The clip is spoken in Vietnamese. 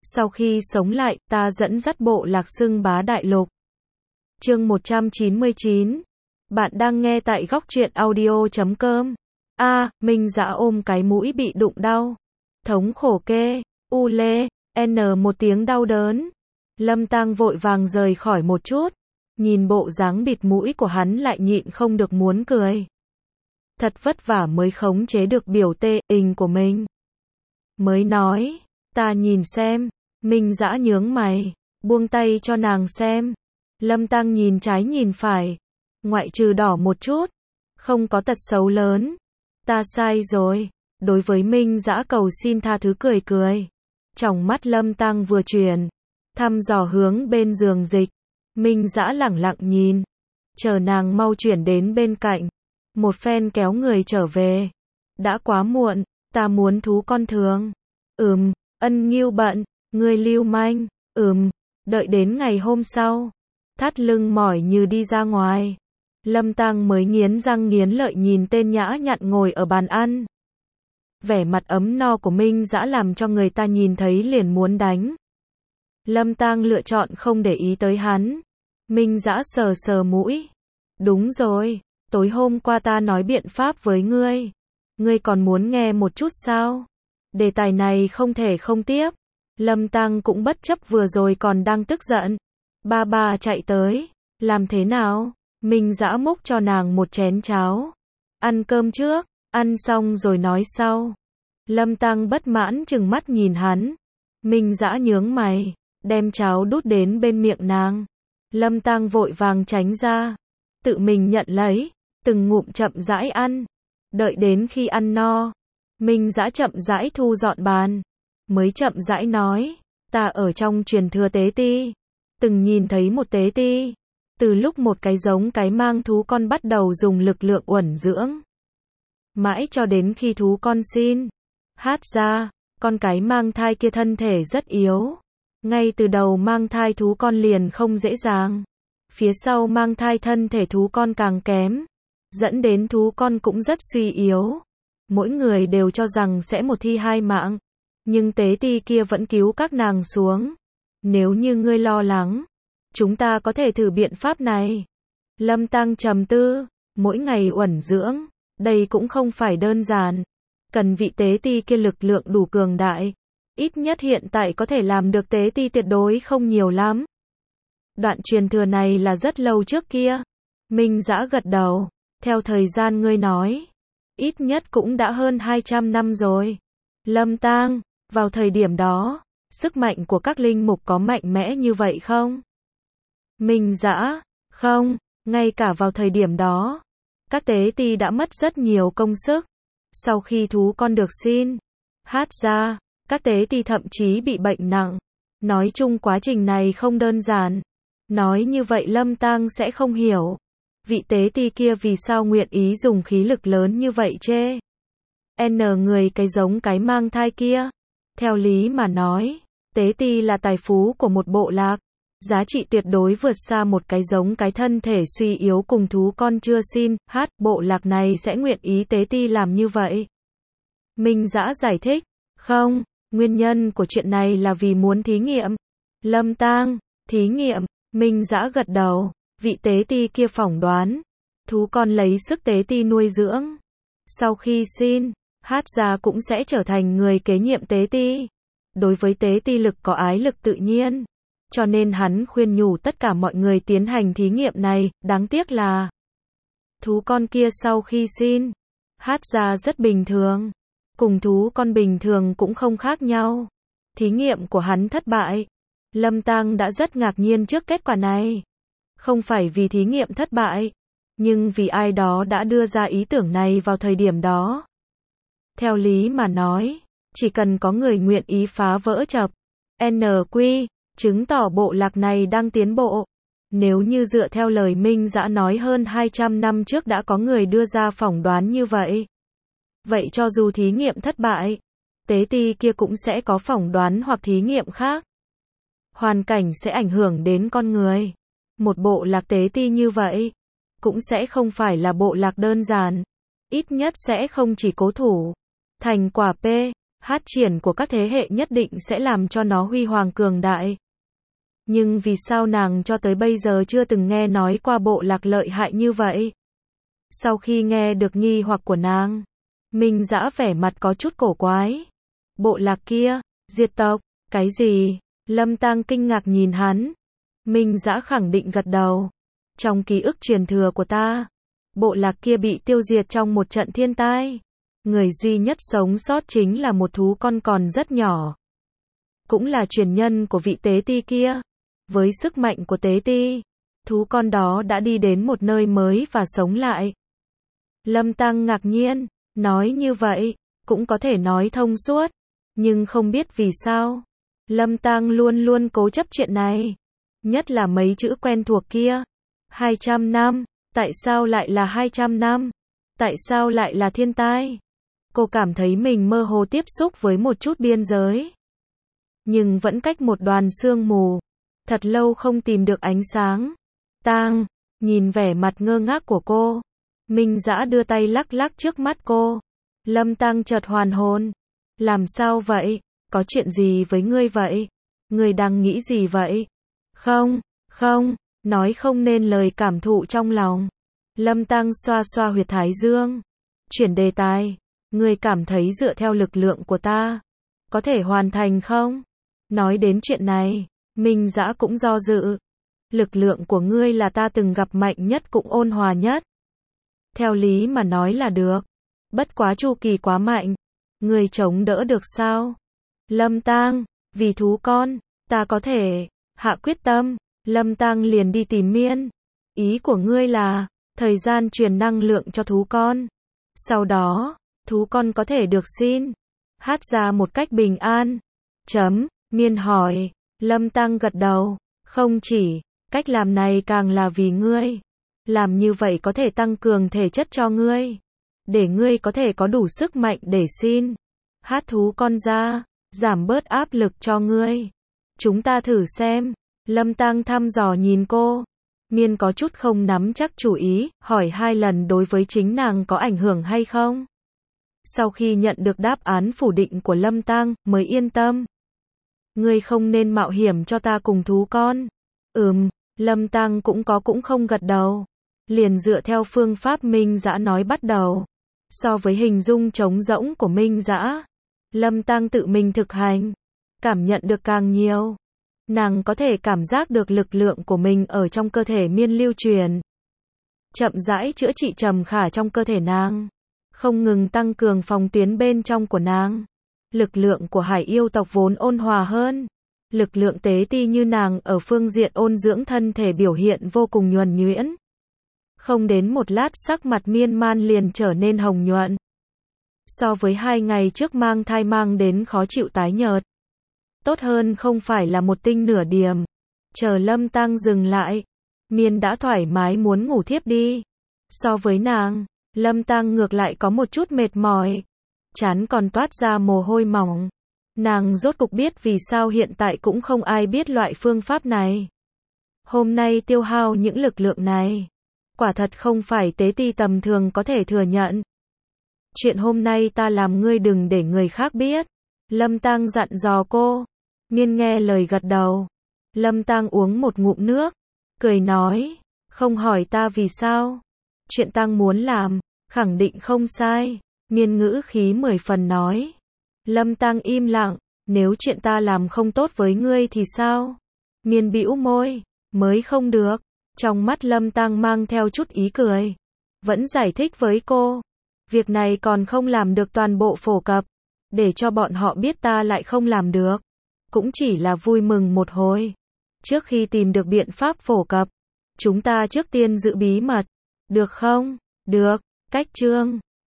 Sau khi sống lại, ta dẫn dắt bộ lạc xưng bá đại lục. Chương 199. Bạn đang nghe tại góc truyện audio.com. Minh Dã ôm cái mũi bị đụng đau. Thống khổ kê, u lê, một tiếng đau đớn. Lâm Tang vội vàng rời khỏi một chút. Nhìn bộ dáng bịt mũi của hắn lại nhịn không được muốn cười. Thật vất vả mới khống chế được biểu tê ình của mình. Mới nói, ta nhìn xem. Minh Dã nhướng mày, buông tay cho nàng xem. Lâm Tang nhìn trái nhìn phải, ngoại trừ đỏ một chút, không có tật xấu lớn. Ta sai rồi. Đối với Minh Dã cầu xin tha thứ cười cười. Tròng mắt Lâm Tang vừa chuyển, thăm dò hướng bên giường dịch. Minh Dã lẳng lặng nhìn, chờ nàng mau chuyển đến bên cạnh. Một phen kéo người trở về. Đã quá muộn, ta muốn thú con thường. Ân Ngưu bận, ngươi lưu manh. Đợi đến ngày hôm sau, thắt lưng mỏi như đi ra ngoài. Lâm Tang mới nghiến răng nghiến lợi nhìn tên nhã nhặn ngồi ở bàn ăn. Vẻ mặt ấm no của Minh Dã làm cho người ta nhìn thấy liền muốn đánh. Lâm Tang lựa chọn không để ý tới hắn. Minh Dã sờ sờ mũi. Đúng rồi, tối hôm qua ta nói biện pháp với ngươi. Ngươi còn muốn nghe một chút sao? Đề tài này không thể không tiếp. Lâm Tang cũng bất chấp vừa rồi còn đang tức giận. Ba chạy tới. Làm thế nào? Minh Dã múc cho nàng một chén cháo. Ăn cơm trước, ăn xong rồi nói sau. Lâm Tang bất mãn trừng mắt nhìn hắn. Minh Dã nhướng mày, đem cháo đút đến bên miệng nàng. Lâm Tang vội vàng tránh ra, tự mình nhận lấy, từng ngụm chậm rãi ăn. Đợi đến khi ăn no, Minh Dã chậm rãi thu dọn bàn, mới chậm rãi nói, ta ở trong truyền thừa tế ti, từng nhìn thấy một tế ti. Từ lúc một cái giống cái mang thú con bắt đầu dùng lực lượng uẩn dưỡng, mãi cho đến khi thú con xin hát ra, con cái mang thai kia thân thể rất yếu. Ngay từ đầu mang thai thú con liền không dễ dàng. Phía sau mang thai thân thể thú con càng kém, dẫn đến thú con cũng rất suy yếu. Mỗi người đều cho rằng sẽ một thi hai mạng, nhưng tế ti kia vẫn cứu các nàng xuống. Nếu như ngươi lo lắng, chúng ta có thể thử biện pháp này. Lâm Tang trầm tư, mỗi ngày uẩn dưỡng, đây cũng không phải đơn giản. Cần vị tế ti kia lực lượng đủ cường đại. Ít nhất hiện tại có thể làm được tế ti tuyệt đối không nhiều lắm. Đoạn truyền thừa này là rất lâu trước kia. Minh Dã gật đầu. Theo thời gian ngươi nói, ít nhất cũng đã hơn 200 năm rồi. Lâm Tang, vào thời điểm đó, sức mạnh của các linh mục có mạnh mẽ như vậy không? Minh Dã, không, ngay cả vào thời điểm đó, các tế ti đã mất rất nhiều công sức. Sau khi thú con được xin hát ra, các tế ti thậm chí bị bệnh nặng. Nói chung quá trình này không đơn giản. Nói như vậy Lâm Tang sẽ không hiểu. Vị tế ti kia vì sao nguyện ý dùng khí lực lớn như vậy chê? Người cái giống cái mang thai kia. Theo lý mà nói, tế ti là tài phú của một bộ lạc. Giá trị tuyệt đối vượt xa một cái giống cái thân thể suy yếu cùng thú con chưa xin hát. Bộ lạc này sẽ nguyện ý tế ti làm như vậy. Minh Dã giải thích. Không, nguyên nhân của chuyện này là vì muốn thí nghiệm. Lâm Tang, thí nghiệm. Minh Dã gật đầu. Vị tế ti kia phỏng đoán, thú con lấy sức tế ti nuôi dưỡng, sau khi xin hát ra cũng sẽ trở thành người kế nhiệm tế ti. Đối với tế ti lực có ái lực tự nhiên, cho nên hắn khuyên nhủ tất cả mọi người tiến hành thí nghiệm này. Đáng tiếc là thú con kia sau khi xin hát ra rất bình thường, cùng thú con bình thường cũng không khác nhau. Thí nghiệm của hắn thất bại. Lâm Tang đã rất ngạc nhiên trước kết quả này. Không phải vì thí nghiệm thất bại, nhưng vì ai đó đã đưa ra ý tưởng này vào thời điểm đó. Theo lý mà nói, chỉ cần có người nguyện ý phá vỡ chập chứng tỏ bộ lạc này đang tiến bộ. Nếu như dựa theo lời Minh Dã nói hơn 200 năm trước đã có người đưa ra phỏng đoán như vậy. Vậy cho dù thí nghiệm thất bại, tế ti kia cũng sẽ có phỏng đoán hoặc thí nghiệm khác. Hoàn cảnh sẽ ảnh hưởng đến con người. Một bộ lạc tế ti như vậy, cũng sẽ không phải là bộ lạc đơn giản. Ít nhất sẽ không chỉ cố thủ. Thành quả phát triển của các thế hệ nhất định sẽ làm cho nó huy hoàng cường đại. Nhưng vì sao nàng cho tới bây giờ chưa từng nghe nói qua bộ lạc lợi hại như vậy? Sau khi nghe được nghi hoặc của nàng, Minh Dã vẻ mặt có chút cổ quái. Bộ lạc kia, diệt tộc, cái gì? Lâm Tang kinh ngạc nhìn hắn. Minh Dã khẳng định gật đầu. Trong ký ức truyền thừa của ta, bộ lạc kia bị tiêu diệt trong một trận thiên tai. Người duy nhất sống sót chính là một thú con còn rất nhỏ. Cũng là truyền nhân của vị tế ti kia. Với sức mạnh của tế ti, thú con đó đã đi đến một nơi mới và sống lại. Lâm Tang ngạc nhiên, nói như vậy, cũng có thể nói thông suốt. Nhưng không biết vì sao, Lâm Tang luôn luôn cố chấp chuyện này. Nhất là mấy chữ quen thuộc kia. 200 năm, tại sao lại là 200 năm? Tại sao lại là thiên tai? Cô cảm thấy mình mơ hồ tiếp xúc với một chút biên giới. Nhưng vẫn cách một đoàn sương mù. Thật lâu không tìm được ánh sáng. Tang, nhìn vẻ mặt ngơ ngác của cô. Minh Dã đưa tay lắc lắc trước mắt cô. Lâm Tang chợt hoàn hồn. Làm sao vậy? Có chuyện gì với ngươi vậy? Ngươi đang nghĩ gì vậy? Không, nói không nên lời cảm thụ trong lòng. Lâm Tang xoa xoa huyệt thái dương. Chuyển đề tài. Ngươi cảm thấy dựa theo lực lượng của ta, có thể hoàn thành không? Nói đến chuyện này, Minh Dã cũng do dự. Lực lượng của ngươi là ta từng gặp mạnh nhất cũng ôn hòa nhất. Theo lý mà nói là được. Bất quá chu kỳ quá mạnh. Ngươi chống đỡ được sao? Lâm Tang, vì thú con, ta có thể. Hạ quyết tâm, Lâm Tang liền đi tìm Miên. Ý của ngươi là, thời gian truyền năng lượng cho thú con. Sau đó, thú con có thể được xin hát ra một cách bình an. Miên hỏi. Lâm Tang gật đầu. Không chỉ, cách làm này càng là vì ngươi. Làm như vậy có thể tăng cường thể chất cho ngươi. Để ngươi có thể có đủ sức mạnh để xin hát thú con ra, giảm bớt áp lực cho ngươi. Chúng ta thử xem. Lâm Tang thăm dò nhìn cô. Miên có chút không nắm chắc chủ ý, hỏi 2 lần đối với chính nàng có ảnh hưởng hay không. Sau khi nhận được đáp án phủ định của Lâm Tang, mới yên tâm. Ngươi không nên mạo hiểm cho ta cùng thú con. Lâm Tang cũng không gật đầu. Liền dựa theo phương pháp Minh Dã nói bắt đầu. So với hình dung trống rỗng của Minh Dã, Lâm Tang tự mình thực hành, cảm nhận được càng nhiều. Nàng có thể cảm giác được lực lượng của mình ở trong cơ thể Miên lưu truyền. Chậm rãi chữa trị trầm khả trong cơ thể nàng. Không ngừng tăng cường phòng tuyến bên trong của nàng. Lực lượng của hải yêu tộc vốn ôn hòa hơn. Lực lượng tế ti như nàng ở phương diện ôn dưỡng thân thể biểu hiện vô cùng nhuần nhuyễn. Không đến một lát sắc mặt Miên Man liền trở nên hồng nhuận. So với 2 ngày trước mang thai mang đến khó chịu tái nhợt. Tốt hơn không phải là một tinh nửa điểm. Chờ Lâm Tang dừng lại, Miên đã thoải mái muốn ngủ thiếp đi. So với nàng, Lâm Tang ngược lại có một chút mệt mỏi. Trán còn toát ra mồ hôi mỏng. Nàng rốt cục biết vì sao hiện tại cũng không ai biết loại phương pháp này. Hôm nay tiêu hao những lực lượng này, quả thật không phải tế ti tầm thường có thể thừa nhận. Chuyện hôm nay ta làm ngươi đừng để người khác biết. Lâm Tang dặn dò cô. Miên nghe lời gật đầu. Lâm Tang uống một ngụm nước, cười nói, không hỏi ta vì sao. Chuyện Tang muốn làm, khẳng định không sai. Miên ngữ khí 10 phần nói. Lâm Tang im lặng, nếu chuyện ta làm không tốt với ngươi thì sao? Miên bĩu môi, mới không được. Trong mắt Lâm Tang mang theo chút ý cười. Vẫn giải thích với cô. Việc này còn không làm được toàn bộ phổ cập. Để cho bọn họ biết ta lại không làm được. Cũng chỉ là vui mừng một hồi. Trước khi tìm được biện pháp phổ cập, chúng ta trước tiên giữ bí mật. Được không? Được. Cách chương